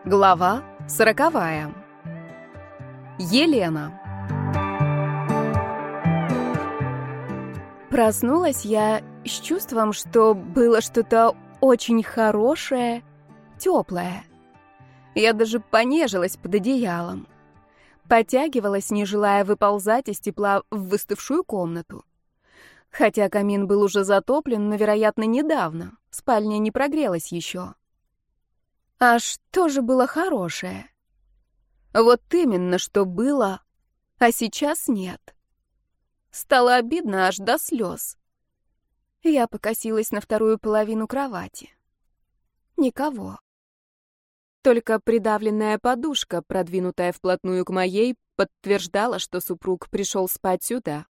Глава 40. Елена. Проснулась я с чувством, что было что-то очень хорошее, теплое. Я даже понежилась под одеялом. Потягивалась, не желая выползать из тепла в выставшую комнату. Хотя камин был уже затоплен, но, вероятно, недавно. Спальня не прогрелась еще. А что же было хорошее? Вот именно, что было, а сейчас нет. Стало обидно аж до слез. Я покосилась на вторую половину кровати. Никого. Только придавленная подушка, продвинутая вплотную к моей, подтверждала, что супруг пришел спать сюда.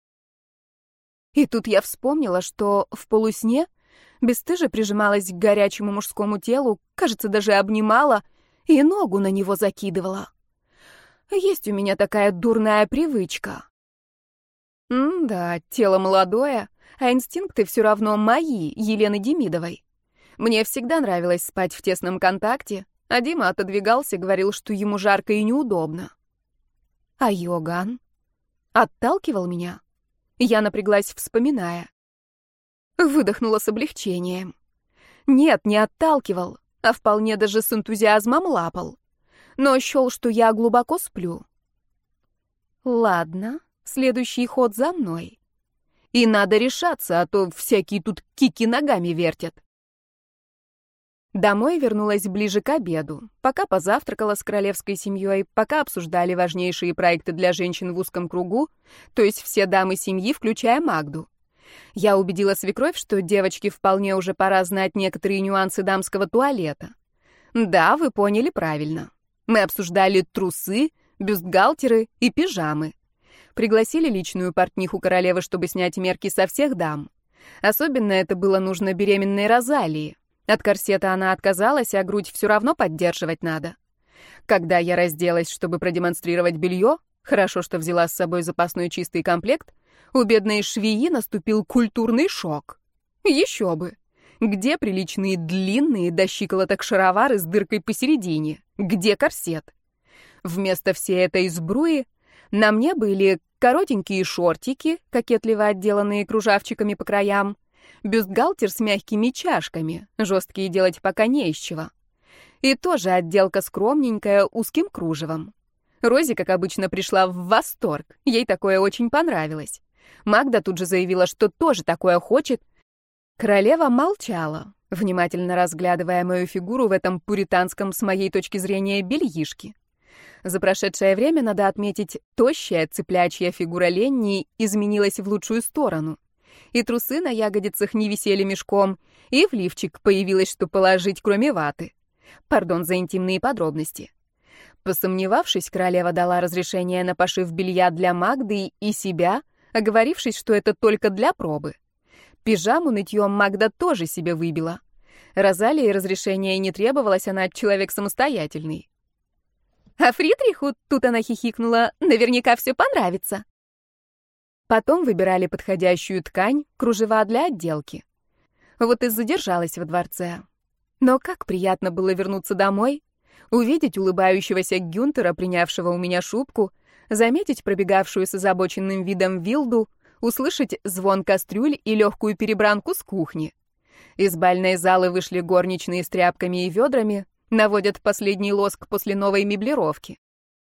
И тут я вспомнила, что в полусне бесстыже прижималась к горячему мужскому телу, кажется, даже обнимала и ногу на него закидывала. Есть у меня такая дурная привычка. Да, тело молодое, а инстинкты все равно мои, Елены Демидовой. Мне всегда нравилось спать в тесном контакте, а Дима отодвигался, говорил, что ему жарко и неудобно. А Йоган отталкивал меня. Я напряглась, вспоминая. Выдохнула с облегчением. Нет, не отталкивал, а вполне даже с энтузиазмом лапал. Но счел, что я глубоко сплю. Ладно, следующий ход за мной. И надо решаться, а то всякие тут кики ногами вертят. Домой вернулась ближе к обеду, пока позавтракала с королевской семьей, пока обсуждали важнейшие проекты для женщин в узком кругу, то есть все дамы семьи, включая Магду. Я убедила свекровь, что девочке вполне уже пора знать некоторые нюансы дамского туалета. Да, вы поняли правильно. Мы обсуждали трусы, бюстгальтеры и пижамы. Пригласили личную портниху королевы, чтобы снять мерки со всех дам. Особенно это было нужно беременной Розалии. От корсета она отказалась, а грудь все равно поддерживать надо. Когда я разделась, чтобы продемонстрировать белье, хорошо, что взяла с собой запасной чистый комплект, у бедной швеи наступил культурный шок. Еще бы. Где приличные длинные до щиколоток шаровары с дыркой посередине? Где корсет? Вместо всей этой сбруи на мне были коротенькие шортики, кокетливо отделанные кружавчиками по краям, бюстгальтер с мягкими чашками, жесткие делать пока не из чего. И тоже отделка скромненькая, узким кружевом. Рози, как обычно, пришла в восторг. Ей такое очень понравилось. Магда тут же заявила, что тоже такое хочет. Королева молчала, внимательно разглядывая мою фигуру в этом пуританском, с моей точки зрения, бельишке. За прошедшее время, надо отметить, тощая цыплячья фигура Ленни изменилась в лучшую сторону. И трусы на ягодицах не висели мешком, и в лифчик появилось, что положить, кроме ваты. Пардон за интимные подробности. Посомневавшись, королева дала разрешение на пошив белья для Магды и себя, оговорившись, что это только для пробы. Пижаму нытьем Магда тоже себе выбила. Розалии разрешения не требовалось, она человек самостоятельный. А Фридриху, тут она хихикнула, наверняка все понравится. Потом выбирали подходящую ткань, кружева для отделки. Вот и задержалась во дворце. Но как приятно было вернуться домой, увидеть улыбающегося Гюнтера, принявшего у меня шубку, заметить пробегавшую с озабоченным видом Вилду, услышать звон кастрюль и легкую перебранку с кухни. Из бальной залы вышли горничные с тряпками и ведрами, наводят последний лоск после новой меблировки.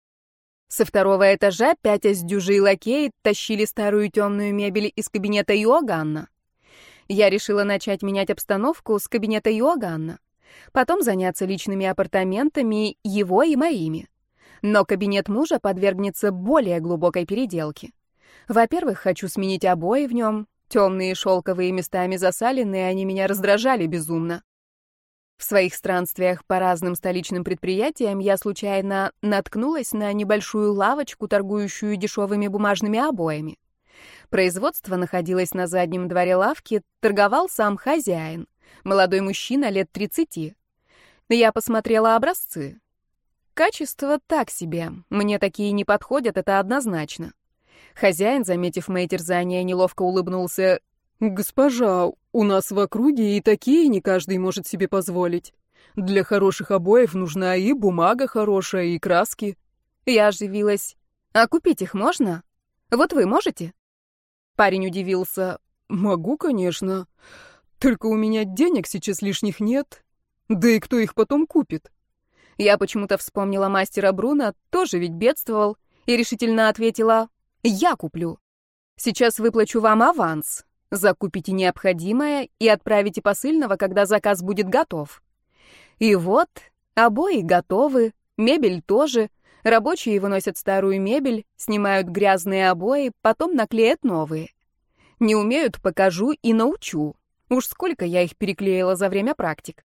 Со второго этажа пятясь дюжи и лакеи тащили старую темную мебель из кабинета Йоганна. Я решила начать менять обстановку с кабинета Йоганна, потом заняться личными апартаментами его и моими. Но кабинет мужа подвергнется более глубокой переделке. Во-первых, хочу сменить обои в нем. Темные шелковые местами засаленные, они меня раздражали безумно. В своих странствиях по разным столичным предприятиям я случайно наткнулась на небольшую лавочку, торгующую дешевыми бумажными обоями. Производство находилось на заднем дворе лавки, торговал сам хозяин, молодой мужчина лет 30. Я посмотрела образцы. Качество так себе, мне такие не подходят, это однозначно. Хозяин, заметив мои терзания, неловко улыбнулся. «Госпожа, у нас в округе и такие не каждый может себе позволить. Для хороших обоев нужна и бумага хорошая, и краски. Я оживилась. А купить их можно? Вот вы можете? Парень удивился. Могу, конечно. Только у меня денег сейчас лишних нет. Да и кто их потом купит? Я почему-то вспомнила мастера Бруно, тоже ведь бедствовал, и решительно ответила: «Я куплю. Сейчас выплачу вам аванс. Закупите необходимое и отправите посыльного, когда заказ будет готов». И вот, обои готовы, мебель тоже. Рабочие выносят старую мебель, снимают грязные обои, потом наклеят новые. Не умеют — покажу и научу. Уж сколько я их переклеила за время практик.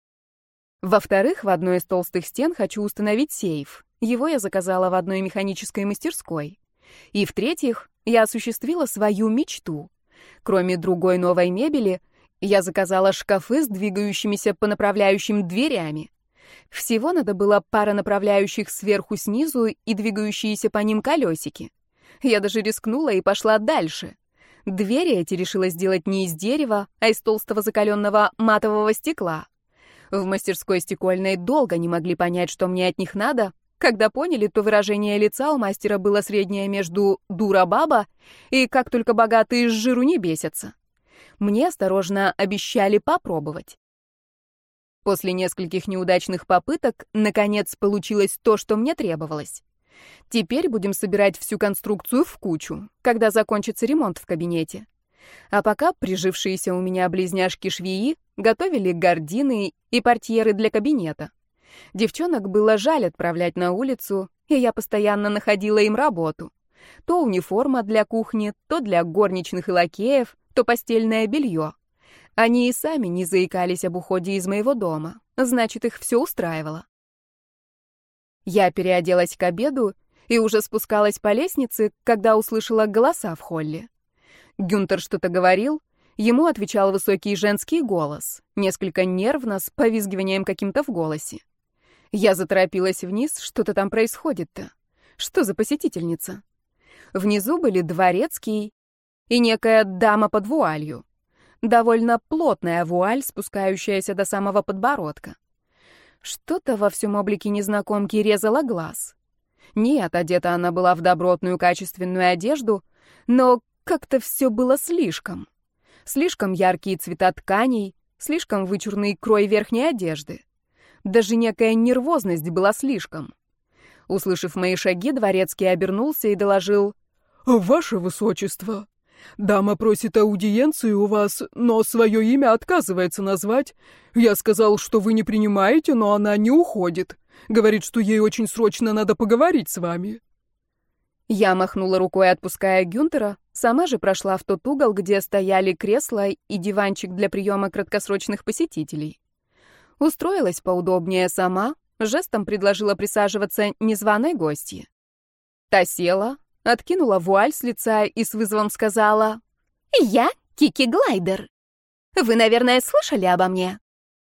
Во-вторых, в одной из толстых стен хочу установить сейф. Его я заказала в одной механической мастерской. И в-третьих, я осуществила свою мечту. Кроме другой новой мебели, я заказала шкафы с двигающимися по направляющим дверями. Всего надо было пара направляющих сверху снизу и двигающиеся по ним колесики. Я даже рискнула и пошла дальше. Двери эти решила сделать не из дерева, а из толстого закаленного матового стекла. В мастерской стекольной долго не могли понять, что мне от них надо. Когда поняли, то выражение лица у мастера было среднее между «дура-баба» и «как только богатые с жиру не бесятся». Мне осторожно обещали попробовать. После нескольких неудачных попыток, наконец, получилось то, что мне требовалось. Теперь будем собирать всю конструкцию в кучу, когда закончится ремонт в кабинете. А пока прижившиеся у меня близняшки-швеи готовили гардины и портьеры для кабинета. Девчонок было жаль отправлять на улицу, и я постоянно находила им работу. То униформа для кухни, то для горничных и лакеев, то постельное белье. Они и сами не заикались об уходе из моего дома, значит, их все устраивало. Я переоделась к обеду и уже спускалась по лестнице, когда услышала голоса в холле. Гюнтер что-то говорил, ему отвечал высокий женский голос, несколько нервно, с повизгиванием каким-то в голосе. Я заторопилась вниз, что-то там происходит-то. Что за посетительница? Внизу были дворецкий и некая дама под вуалью. Довольно плотная вуаль, спускающаяся до самого подбородка. Что-то во всем облике незнакомки резало глаз. Нет, одета она была в добротную качественную одежду, но как-то все было слишком. Слишком яркие цвета тканей, слишком вычурный крой верхней одежды. Даже некая нервозность была слишком. Услышав мои шаги, дворецкий обернулся и доложил: «Ваше высочество, дама просит аудиенцию у вас, но свое имя отказывается назвать. Я сказал, что вы не принимаете, но она не уходит. Говорит, что ей очень срочно надо поговорить с вами». Я махнула рукой, отпуская Гюнтера, сама же прошла в тот угол, где стояли кресла и диванчик для приема краткосрочных посетителей. Устроилась поудобнее сама, жестом предложила присаживаться незваной гостье. Та села, откинула вуаль с лица и с вызовом сказала: «Я Кики Глайдер. Вы, наверное, слышали обо мне?»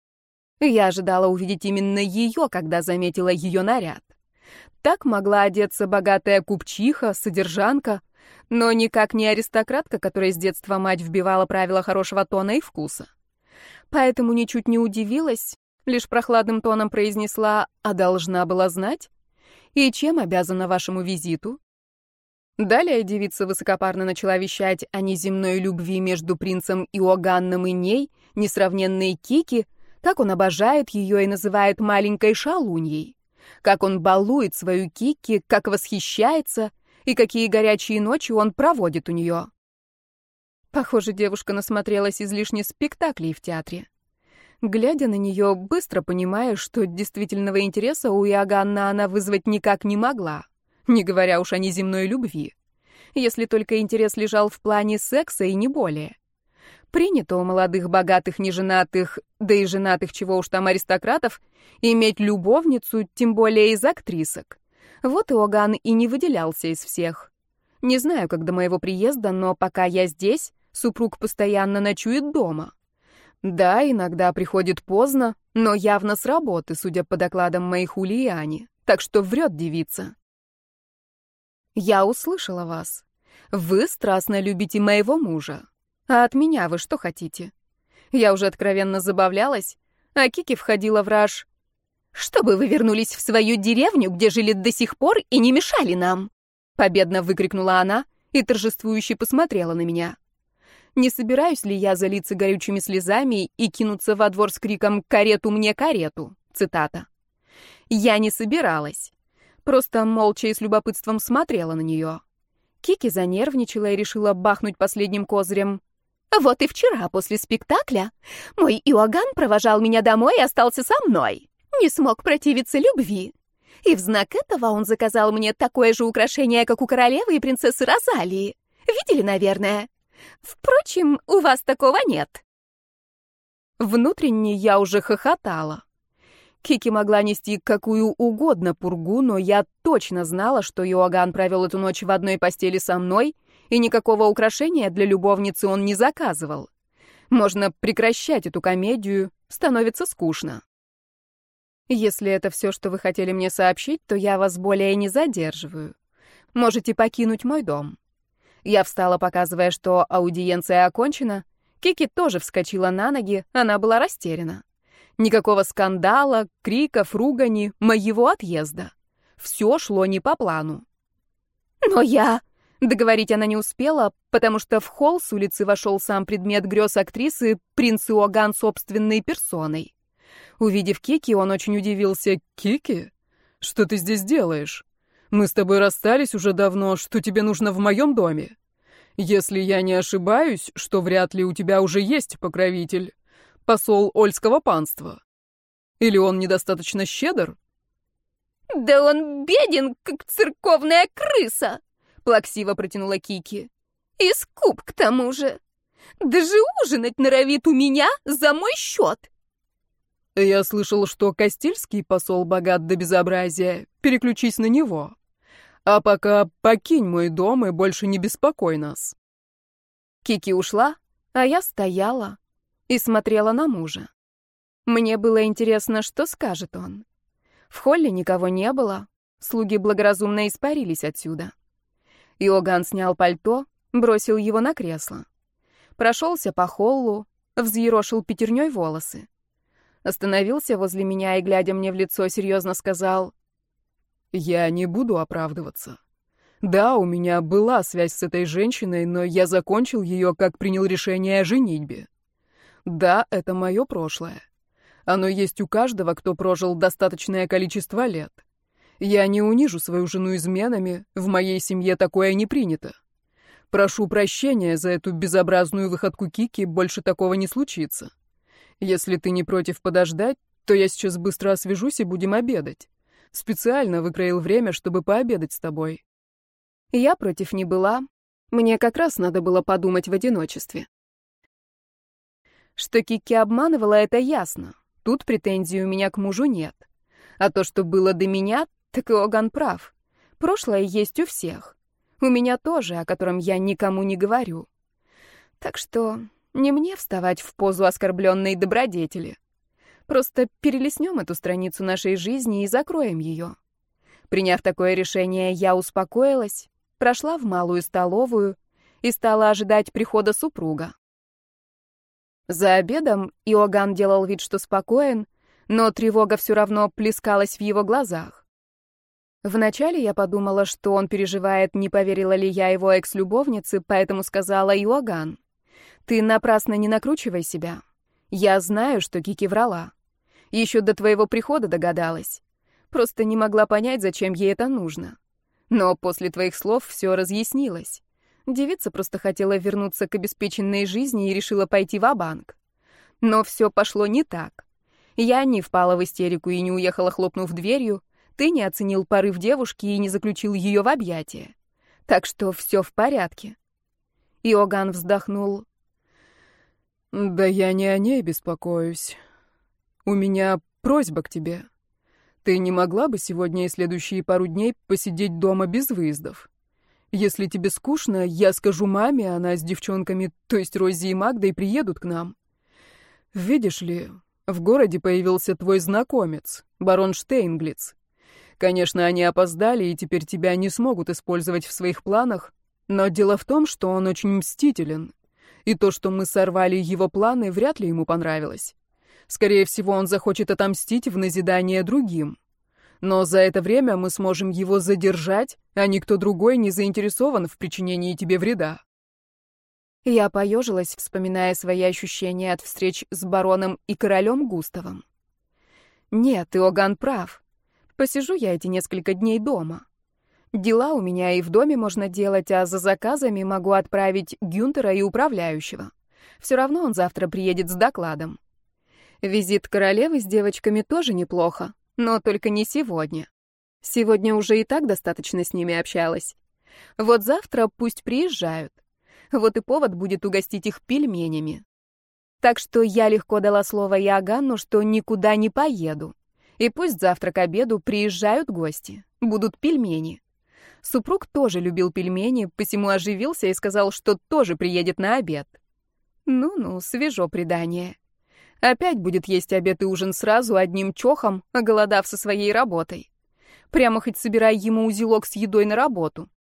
Я ожидала увидеть именно ее, когда заметила ее наряд. Так могла одеться богатая купчиха, содержанка, но никак не аристократка, которой с детства мать вбивала правила хорошего тона и вкуса. Поэтому ничуть не удивилась, лишь прохладным тоном произнесла: «А должна была знать? И чем обязана вашему визиту?» Далее девица высокопарно начала вещать о неземной любви между принцем Иоганном и ней, несравненной Кики, как он обожает ее и называет маленькой шалуньей, как он балует свою Кики, как восхищается и какие горячие ночи он проводит у нее. Похоже, девушка насмотрелась излишне спектаклей в театре. Глядя на нее, быстро понимаешь, что действительного интереса у Иоганна она вызвать никак не могла, не говоря уж о неземной любви, если только интерес лежал в плане секса и не более. Принято у молодых, богатых, неженатых, да и женатых, чего уж там, аристократов, иметь любовницу, тем более из актрисок. Вот Иоганн и не выделялся из всех. Не знаю, как до моего приезда, но пока я здесь, супруг постоянно ночует дома. Да, иногда приходит поздно, но явно с работы, судя по докладам моих Ули и Ани, так что врет девица. Я услышала вас. Вы страстно любите моего мужа. А от меня вы что хотите? Я уже откровенно забавлялась. А Кики входила в раж. «Чтобы вы вернулись в свою деревню, где жили до сих пор и не мешали нам!» Победно выкрикнула она и торжествующе посмотрела на меня. Не собираюсь ли я залиться горючими слезами и кинуться во двор с криком «Карету мне, карету!» Цитата. Я не собиралась. Просто молча и с любопытством смотрела на нее. Кики занервничала и решила бахнуть последним козырем. «Вот и вчера после спектакля мой Иоганн провожал меня домой и остался со мной. Не смог противиться любви. И в знак этого он заказал мне такое же украшение, как у королевы и принцессы Розалии. Видели, наверное? Впрочем, у вас такого нет». Внутренне я уже хохотала. Кики могла нести какую угодно пургу, но я точно знала, что Иоганн провел эту ночь в одной постели со мной, и никакого украшения для любовницы он не заказывал. Можно прекращать эту комедию, становится скучно. Если это все, что вы хотели мне сообщить, то я вас более не задерживаю. Можете покинуть мой дом. Я встала, показывая, что аудиенция окончена. Кики тоже вскочила на ноги, она была растеряна. Никакого скандала, криков, ругани, моего отъезда. Все шло не по плану. Но я... Договорить она не успела, потому что в холл с улицы вошел сам предмет грез актрисы, принц Иоганн собственной персоной. Увидев Кики, он очень удивился. «Кики? Что ты здесь делаешь? Мы с тобой расстались уже давно, что тебе нужно в моем доме? Если я не ошибаюсь, что вряд ли у тебя уже есть покровитель, посол Ольского панства. Или он недостаточно щедр?» «Да он беден, как церковная крыса!» — плаксиво протянула Кики. «И скуп к тому же. Даже ужинать норовит у меня за мой счет». «Я слышал, что Кастильский посол богат до безобразия. Переключись на него. А пока покинь мой дом и больше не беспокой нас». Кики ушла, а я стояла и смотрела на мужа. Мне было интересно, что скажет он. В холле никого не было, слуги благоразумно испарились отсюда. Иоганн снял пальто, бросил его на кресло. Прошелся по холлу, взъерошил пятерней волосы. Остановился возле меня и, глядя мне в лицо, серьезно сказал: «Я не буду оправдываться. Да, у меня была связь с этой женщиной, но я закончил ее, как принял решение о женитьбе. Да, это мое прошлое. Оно есть у каждого, кто прожил достаточное количество лет. Я не унижу свою жену изменами, в моей семье такое не принято. Прошу прощения за эту безобразную выходку Кики, больше такого не случится. Если ты не против подождать, то я сейчас быстро освежусь и будем обедать. Специально выкроил время, чтобы пообедать с тобой». Я против не была. Мне как раз надо было подумать в одиночестве. Что Кики обманывала, это ясно. Тут претензий у меня к мужу нет. А то, что было до меня, так Иоганн прав. Прошлое есть у всех. У меня тоже, о котором я никому не говорю. Так что не мне вставать в позу оскорбленной добродетели. Просто перелистнем эту страницу нашей жизни и закроем ее. Приняв такое решение, я успокоилась, прошла в малую столовую и стала ожидать прихода супруга. За обедом Иоганн делал вид, что спокоен, но тревога все равно плескалась в его глазах. Вначале я подумала, что он переживает, не поверила ли я его экс-любовнице, поэтому сказала: «Иоганн, ты напрасно не накручивай себя. Я знаю, что Кики врала. Еще до твоего прихода догадалась. Просто не могла понять, зачем ей это нужно. Но после твоих слов все разъяснилось. Девица просто хотела вернуться к обеспеченной жизни и решила пойти ва-банк. Но все пошло не так. Я не впала в истерику и не уехала, хлопнув дверью. Ты не оценил порыв девушки и не заключил ее в объятия. Так что все в порядке». Иоганн вздохнул. «Да я не о ней беспокоюсь. У меня просьба к тебе. Ты не могла бы сегодня и следующие пару дней посидеть дома без выездов? Если тебе скучно, я скажу маме, она с девчонками, то есть Рози и Магдой, приедут к нам. Видишь ли, в городе появился твой знакомец, барон Штейнглиц. Конечно, они опоздали и теперь тебя не смогут использовать в своих планах, но дело в том, что он очень мстителен. И то, что мы сорвали его планы, вряд ли ему понравилось. Скорее всего, он захочет отомстить в назидание другим. Но за это время мы сможем его задержать, а никто другой не заинтересован в причинении тебе вреда. Я поежилась, вспоминая свои ощущения от встреч с бароном и королем Густавом. Нет, Иоганн прав. Посижу я эти несколько дней дома. Дела у меня и в доме можно делать, а за заказами могу отправить Гюнтера и управляющего. Все равно он завтра приедет с докладом. Визит королевы с девочками тоже неплохо, но только не сегодня. Сегодня уже и так достаточно с ними общалась. Вот завтра пусть приезжают. Вот и повод будет угостить их пельменями. Так что я легко дала слово Иоганну, что никуда не поеду. И пусть завтра к обеду приезжают гости, будут пельмени. Супруг тоже любил пельмени, посему оживился и сказал, что тоже приедет на обед. Ну-ну, свежо предание. Опять будет есть обед и ужин сразу, одним чохом, оголодав со своей работой. Прямо хоть собирай ему узелок с едой на работу.